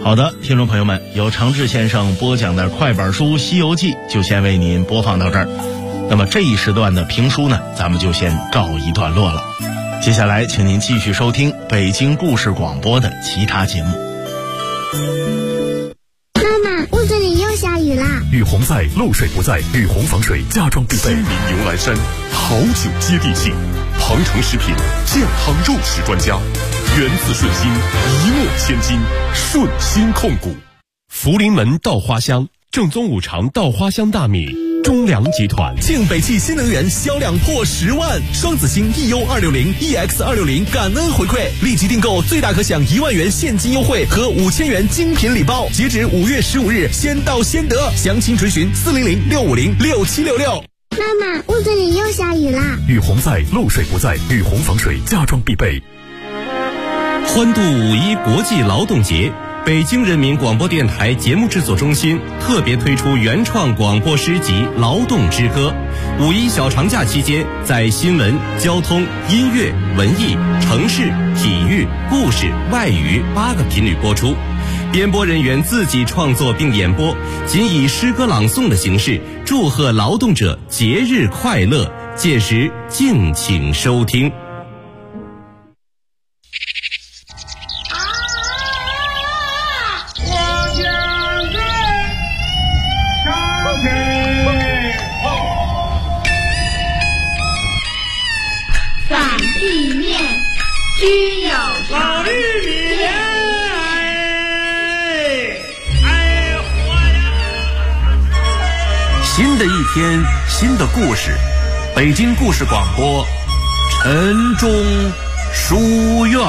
好的，听众朋友们，由常志先生播讲的快板书《西游记》就先为您播放到这儿。那么这一时段的评书呢，咱们就先告一段落了。接下来请您继续收听北京故事广播的其他节目。 妈妈，屋子里又下雨啦！ 雨洪在，漏水不在，雨洪防水家装必备。 新民牛栏山，好酒接地气，庞城食品健康肉食专家，源自顺心，一诺千金，顺心控股。 福临门稻花香，正宗五常稻花香大米。中粮集团庆北汽新能源销量破10万，双子星 EU260 EX260 感恩回馈，立即订购最大可享1万元现金优惠和5000元精品礼包，截止5月15日，先到先得，详情垂询400-650-6766。 妈妈，屋子里又下雨啦！ 雨洪在，漏水不在，雨洪防水家装必备。 欢度5·1国际劳动节，北京人民广播电台节目制作中心特别推出原创广播诗集《劳动之歌》。5·1小长假期间，在新闻、交通、音乐、文艺、城市、体育、故事、外语8个频率播出。编播人员自己创作并演播，仅以诗歌朗诵的形式祝贺劳动者节日快乐，届时敬请收听。 须有老玉米，活呀！ 新的一天，新的故事，北京故事广播，晨钟书院。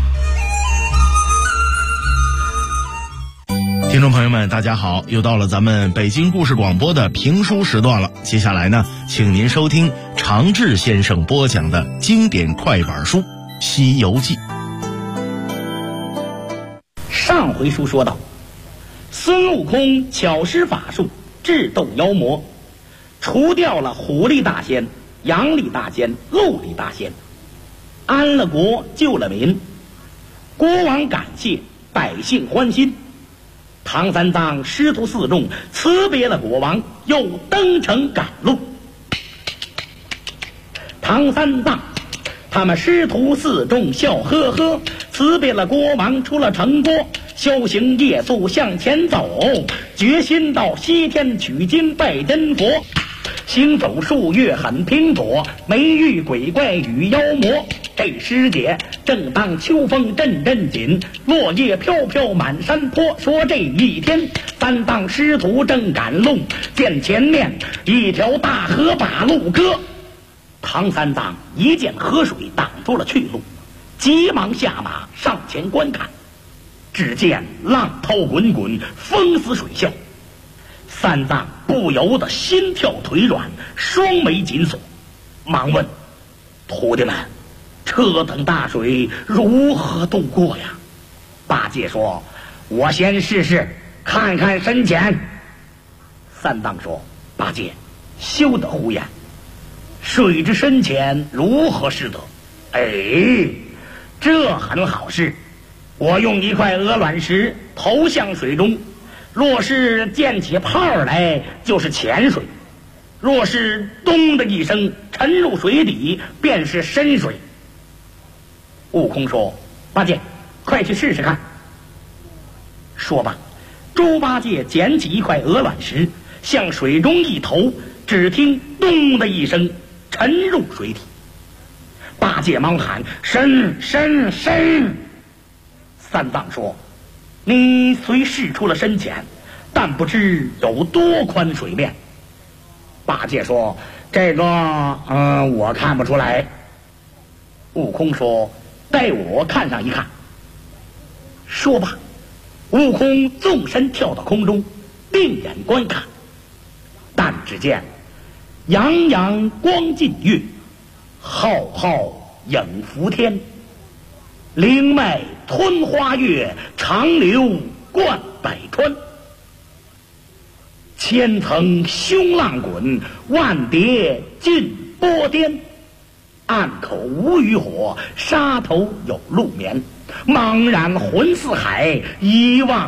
听众朋友们，大家好，又到了咱们北京故事广播的评书时段了。接下来呢，请您收听常志先生播讲的经典快板书《西游记》。 上回书说到，孙悟空巧施法术，智斗妖魔，除掉了虎力大仙、羊力大仙、鹿力大仙，安了国，救了民。国王感谢，百姓欢心。唐三藏师徒4众辞别了国王，又登城赶路。唐三藏他们师徒4众笑呵呵，辞别了国王，出了城郭，修行夜宿向前走，决心到西天取经拜真佛。行走数月很拼搏，没遇鬼怪与妖魔。这时节正当秋风阵阵紧，落叶飘飘满山坡。说这一天，三藏师徒正赶路，见前面一条大河把路割。唐三藏一见河水挡住了去路，急忙下马上前观看。只见浪涛滚滚，风嘶水啸。三藏不由得心跳腿软，双眉紧锁，忙问徒弟们，这等大水如何渡过呀？八戒说，我先试试看看深浅。三藏说，八戒休得胡言，水之深浅如何是得？这很好事，我用一块鹅卵石投向水中，若是溅起泡来，就是浅水；若是咚的一声沉入水底，便是深水。悟空说，八戒快去试试看。说罢，猪八戒捡起一块鹅卵石向水中一投，只听咚的一声沉入水底。八戒忙喊，深深深。三藏说，你虽试出了深浅，但不知有多宽水面。八戒说，这个我看不出来。悟空说，待我看上一看。说罢，悟空纵身跳到空中，定眼观看。但只见洋洋光尽月，浩浩影浮天，灵脉吞花月，长流贯百川。千层凶浪滚，万叠尽波颠。岸口无渔火，沙头有路眠。茫然浑四海，一望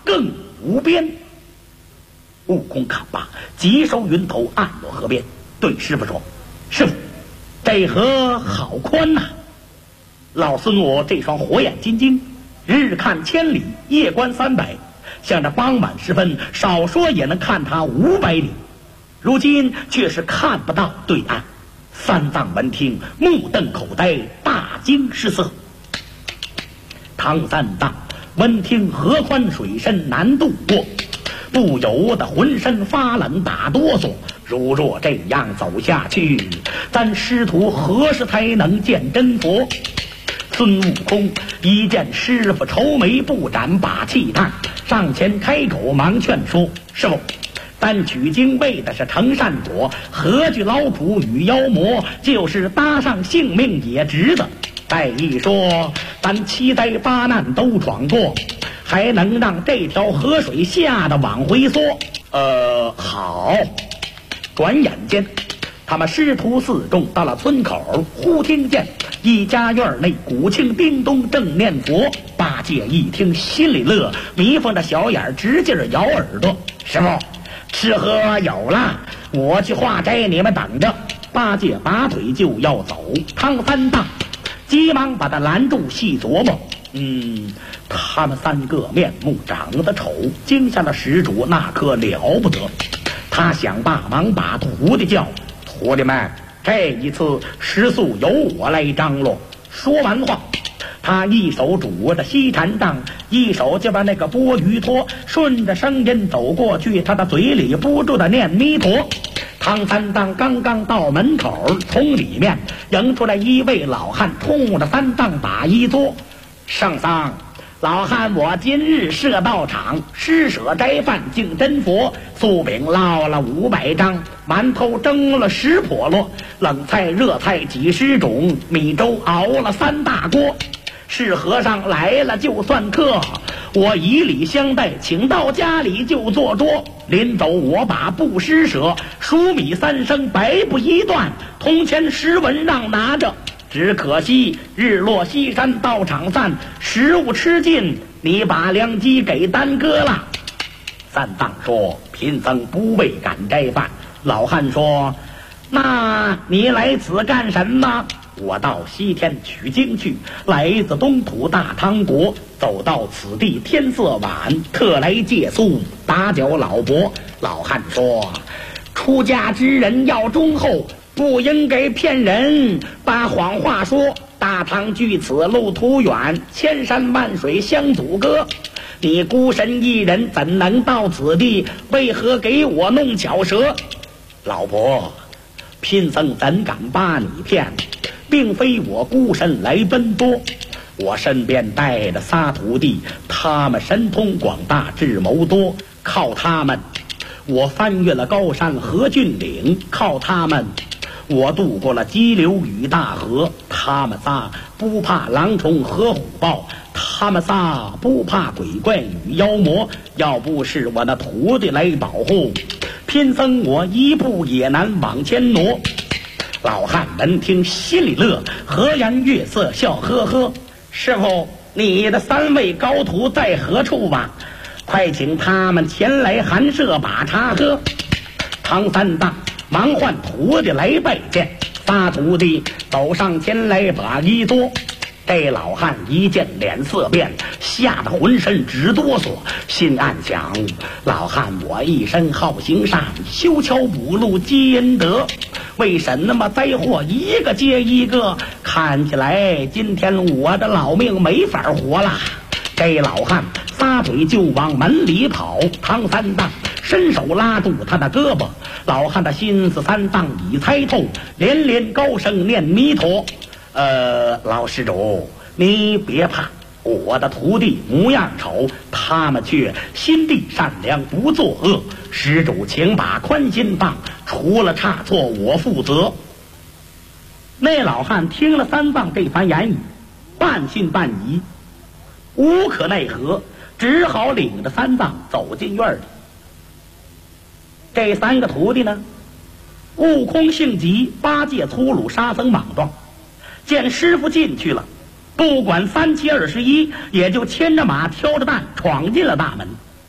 更无边。悟空看罢，急收云头，按落河边，对师傅说：“师傅，这河好宽呐！老孙我这双火眼金睛，日看千里，夜观300，向着傍晚时分，少说也能看他500里。如今却是看不到对岸。”三藏闻听，目瞪口呆，大惊失色。唐三藏闻听河宽水深难渡过，不由得浑身发冷打哆嗦。如若这样走下去，咱师徒何时才能见真佛？孙悟空一见师傅愁眉不展，把气叹，上前开口忙劝说：“师傅，咱取经为的是成善果，何惧劳苦与妖魔？就是搭上性命也值得。再一说，咱7灾8难都闯过，还能让这条河水下的往回缩。好。”转眼间，他们师徒4众到了村口，忽听见一家院内鼓磬叮咚正念佛。八戒一听心里乐，眯缝着小眼直劲儿摇耳朵：“师傅，吃喝有了，我去化斋，你们等着。”八戒拔腿就要走，唐三藏急忙把他拦住，细琢磨：他们3个面目长得丑，惊吓了施主，那可了不得。他想罢，忙把徒弟叫：“徒弟们，这一次食宿由我来张罗。”说完话，他一手拄着西禅杖，一手就把那个钵盂托，顺着声音走过去，他的嘴里不住的念弥陀。唐三藏刚刚到门口，从里面迎出来一位老汉，冲着三藏打一坐：“圣僧，老汉我今日设道场，施舍斋饭敬真佛，素饼烙了500张，馒头蒸了10笸箩，冷菜热菜几10种，米粥熬了3大锅。是和尚来了就算客，我以礼相待，请到家里就坐桌。临走我把布施舍，黍米3升，白布1段，铜钱10文让拿着。只可惜日落西山，道场散，食物吃尽，你把良机给耽搁了。”三藏说：“贫僧不为赶斋饭。”老汉说：“那你来此干什么？”“我到西天取经去，来自东土大唐国，走到此地天色晚，特来借宿打搅老伯。”老汉说：“出家之人要忠厚，不应该骗人，把谎话说。大唐距此路途远，千山万水相阻隔，你孤身一人怎能到此地？为何给我弄巧舌？”“老伯，贫僧怎敢把你骗？并非我孤身来奔波，我身边带着仨徒弟，他们神通广大，智谋多，靠他们我翻越了高山和峻岭，靠他们我渡过了激流与大河。他们仨不怕狼虫和虎豹，他们仨不怕鬼怪与妖魔。要不是我那徒弟来保护，贫僧我一步也难往前挪。”老汉闻听心里乐，和颜悦色，笑呵呵：“师傅，你的3位高徒在何处吧？快请他们前来寒舍把茶喝。”唐三藏忙唤徒弟来拜见，仨徒弟走上前来把一坐。这老汉一见脸色变，吓得浑身直哆嗦，心暗想：老汉我一身好行善，修桥补路积阴德，为什么灾祸一个接一个？看起来今天我的老命没法活了。这老汉撒腿就往门里跑，唐三藏伸手拉住他的胳膊。老汉的心思三藏已猜透，连连高声念弥陀。老施主，你别怕，我的徒弟模样丑，他们却心地善良，不作恶。施主请把宽心放，除了差错我负责。那老汉听了三藏这番言语，半信半疑，无可奈何，只好领着三藏走进院里。这3个徒弟呢，悟空性急，八戒粗鲁，沙僧莽撞。见师傅进去了，不管3七21，也就牵着马挑着担闯进了大门。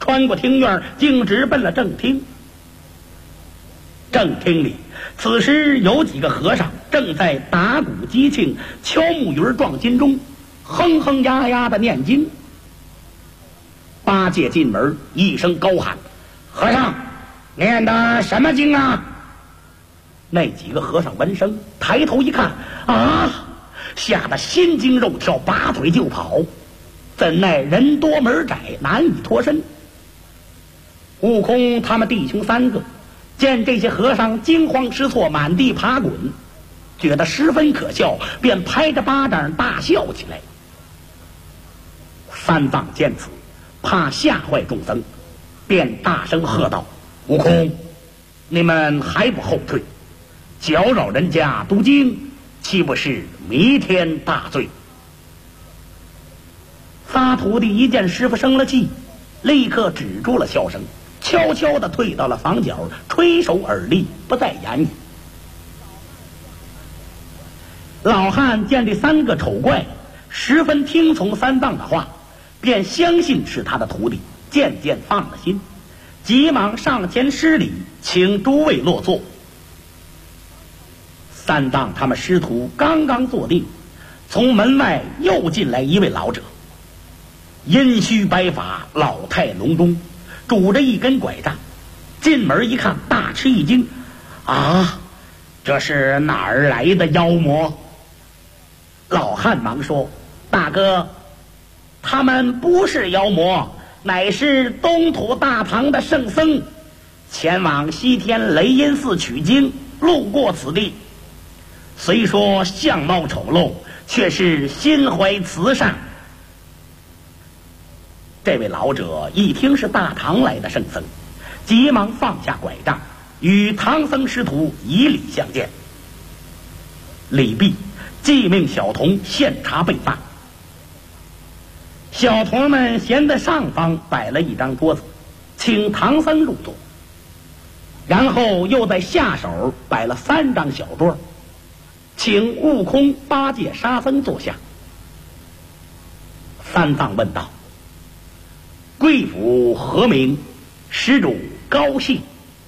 穿过庭院，径直奔了正厅。正厅里，此时有几个和尚正在打鼓击磬、敲木鱼撞金钟，哼哼呀呀的念经。八戒进门，一声高喊：“和尚，念的什么经啊？”那几个和尚闻声抬头一看，啊，吓得心惊肉跳，拔腿就跑。怎奈人多门窄，难以脱身。悟空他们弟兄三个见这些和尚惊慌失措，满地爬滚，觉得十分可笑，便拍着巴掌大笑起来。三藏见此，怕吓坏众僧，便大声喝道：“悟空，你们还不后退？搅扰人家读经，岂不是弥天大罪？”仨徒弟一见师傅生了气，立刻止住了笑声，悄悄地退到了房角，垂手而立，不再言语。老汉见这三个丑怪十分听从三藏的话，便相信是他的徒弟，渐渐放了心，急忙上前施礼，请诸位落座。三藏他们师徒刚刚坐定，从门外又进来一位老者，阴须白发，老态龙钟，拄着一根拐杖。进门一看，大吃一惊：“啊，这是哪儿来的妖魔？”老汉忙说：“大哥，他们不是妖魔，乃是东土大唐的圣僧，前往西天雷音寺取经，路过此地。虽说相貌丑陋，却是心怀慈善。”这位老者一听是大唐来的圣僧，急忙放下拐杖，与唐僧师徒以礼相见。礼毕，即命小童献茶备饭。小童们闲在上方摆了一张桌子，请唐僧入座，然后又在下手摆了3张小桌，请悟空、八戒、沙僧坐下。三藏问道：“贵府何名？施主高兴。”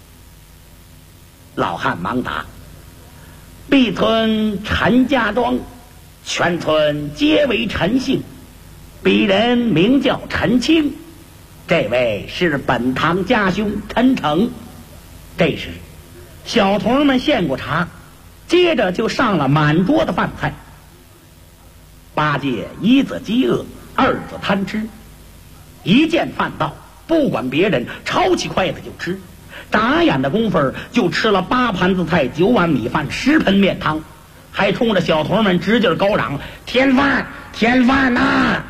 老汉忙答：“碧村陈家庄，全村皆为陈姓，彼人名叫陈清，这位是本堂家兄陈诚。”这时小童们献过茶，接着就上了满桌的饭菜。八戒一则饥饿，二则贪吃，一见饭到，不管别人，抄起筷子就吃，眨眼的功夫就吃了8盘子菜、9碗米饭、10盆面汤，还冲着小童们直劲高嚷：“添饭，添饭呐！”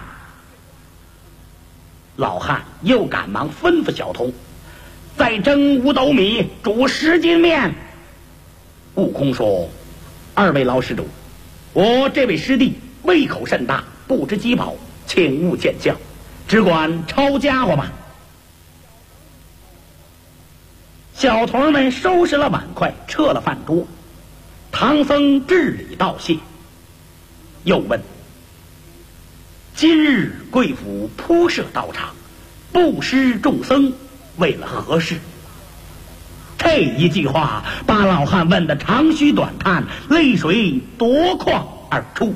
老汉又赶忙吩咐小童：“再蒸5斗米，煮10斤面。”悟空说：“2位老施主，我这位师弟胃口甚大，不知饥饱，请勿见笑，只管抄家伙吧。”小童们收拾了碗筷，撤了饭桌。唐僧致礼道谢，又问：“今日贵府铺设道场，布施众僧，为了何事？”这一句话把老汉问得长吁短叹，泪水夺眶而出。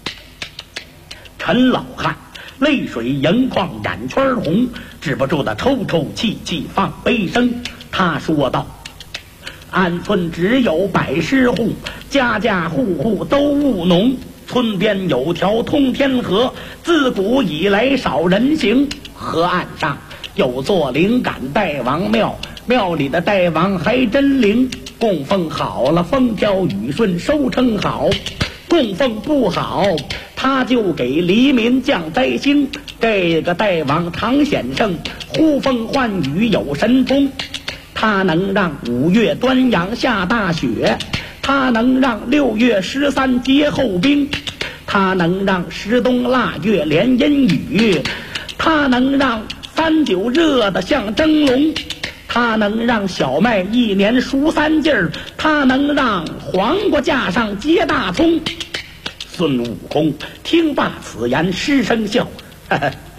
陈老汉泪水盈眶，眼圈红，止不住的抽抽泣泣，放悲声。他说道：“俺村只有110户，家家户户都务农，村边有条通天河，自古以来少人行。河岸上有座灵感大王庙，庙里的大王还真灵，供奉好了，风调雨顺，收成好；供奉不好，他就给黎民降灾星。这个大王唐显圣，呼风唤雨有神通，他能让5月端阳下大雪，他能让6月13结厚冰，他能让10冬腊月连阴雨，他能让3九热得像蒸笼，他能让小麦1年熟3季儿，他能让黄瓜架上结大葱。”孙悟空听罢此言，失声笑：“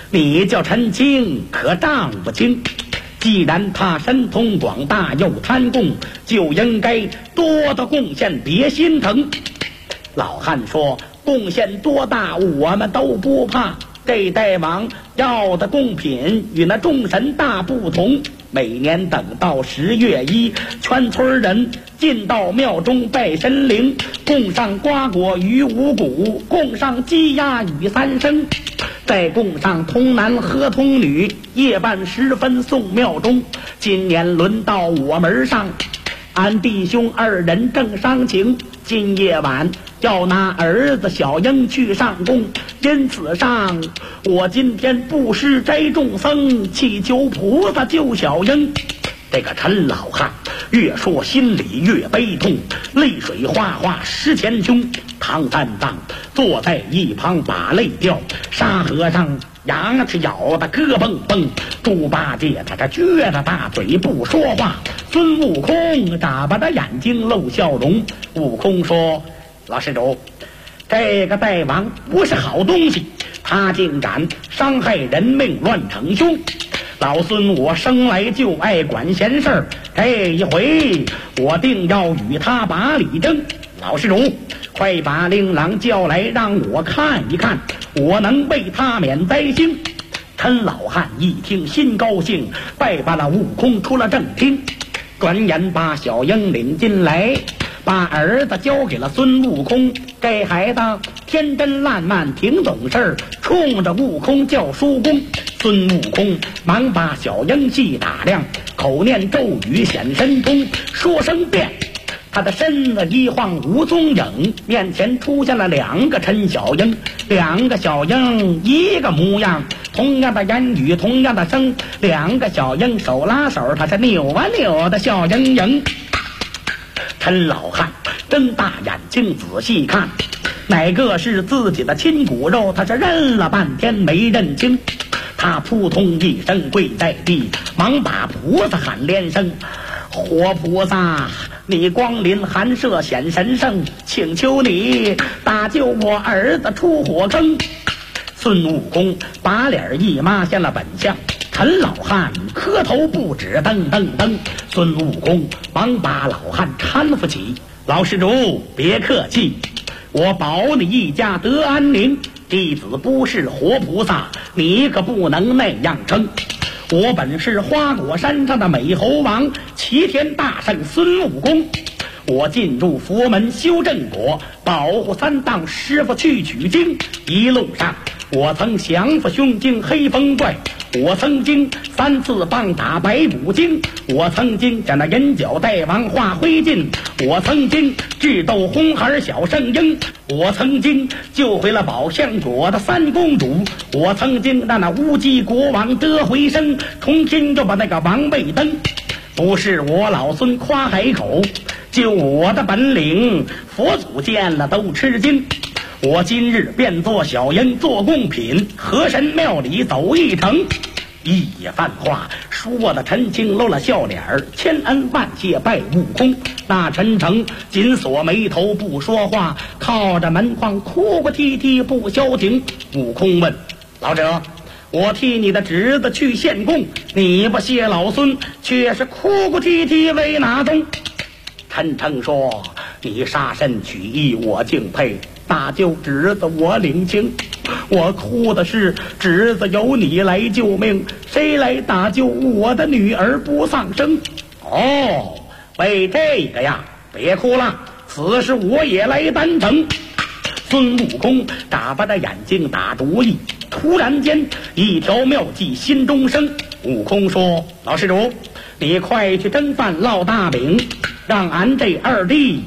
你叫陈清可账不清。既然他神通广大又贪功，就应该多的贡献，别心疼。老汉说，贡献多大我们都不怕，这代王要的贡品与那众神大不同。每年等到10月1，全村人进到庙中拜神灵，供上瓜果与五谷，供上鸡鸭与三牲，再供上童男和童女，夜半时分送庙中。今年轮到我门上，俺弟兄2人正商情，今夜晚要拿儿子小英去上供，因此上我今天布施斋众僧，祈求菩萨救小英。这个陈老汉越说心里越悲痛，泪水哗哗湿前胸。唐三藏坐在一旁把泪掉，沙和尚牙齿咬得咯嘣嘣，猪八戒他这撅着大嘴不说话，孙悟空眨巴着眼睛露笑容。悟空说，老施主，这个大王不是好东西，他竟敢伤害人命，乱逞凶。老孙我生来就爱管闲事儿，这一回我定要与他把理争。老施主，快把令郎叫来，让我看一看，我能为他免灾星。陈老汉一听心高兴，拜把了悟空出了正厅，转眼把小英领进来，把儿子交给了孙悟空。这孩子天真烂漫，挺懂事，冲着悟空叫叔公。孙悟空忙把小英细打量，口念咒语显神通，说声变，他的身子一晃无踪影，面前出现了2个陈小英，2个小英一个模样，同样的言语，同样的声，2个小英手拉手，他是扭啊扭的笑盈盈。陈老汉睁大眼睛仔细看，哪个是自己的亲骨肉，他是认了半天没认清。他扑通一声跪在地，忙把菩萨喊连声，活菩萨，你光临寒舍显神圣，请求你打救我儿子出火坑。孙悟空把脸一抹现了本相，陈老汉磕头不止，噔噔噔。孙悟空忙把老汉搀扶起，老施主别客气，我保你一家得安宁。弟子不是活菩萨，你可不能那样称。我本是花果山上的美猴王，齐天大圣孙悟空。我进入佛门修正果，保护3藏师傅去取经。一路上我曾降服凶精黑风怪，我曾经3次棒打白骨精，我曾经将那银角大王化灰烬，我曾经智斗红孩小圣婴，我曾经救回了宝象国的3公主，我曾经让那乌鸡国王得回生，重新就把那个王位登。不是我老孙夸海口，就我的本领，佛祖见了都吃惊。我今日便做小英做贡品，河神庙里走一程。一番话说的陈清露了笑脸，千恩万谢拜悟空。那陈诚紧锁眉头不说话，靠着门框哭哭啼啼不消停。悟空问，老者，我替你的侄子去献贡，你不谢老孙，却是哭哭啼啼为哪宗？陈诚说，你杀身取义我敬佩，打救侄子我领情，我哭的是侄子由你来救命，谁来打救我的女儿不丧生？哦，为这个呀，别哭了，此事我也来担承。孙悟空眨巴着眼睛打主意，突然间一条妙计心中生。悟空说，老施主，你快去蒸饭烙大饼，让俺这2弟